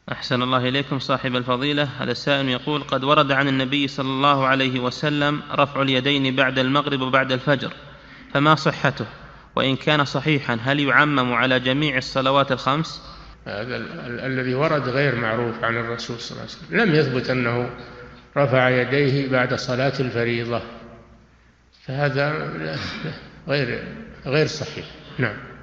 أحسن الله إليكم صاحب الفضيلة. هذا السائل يقول: قد ورد عن النبي صلى الله عليه وسلم رفع اليدين بعد المغرب وبعد الفجر، فما صحته؟ وإن كان صحيحا هل يعمم على جميع الصلوات الخمس؟ هذا الذي ورد غير معروف عن الرسول صلى الله عليه وسلم. لم يثبت أنه رفع يديه بعد صلاة الفريضة، فهذا غير صحيح. نعم.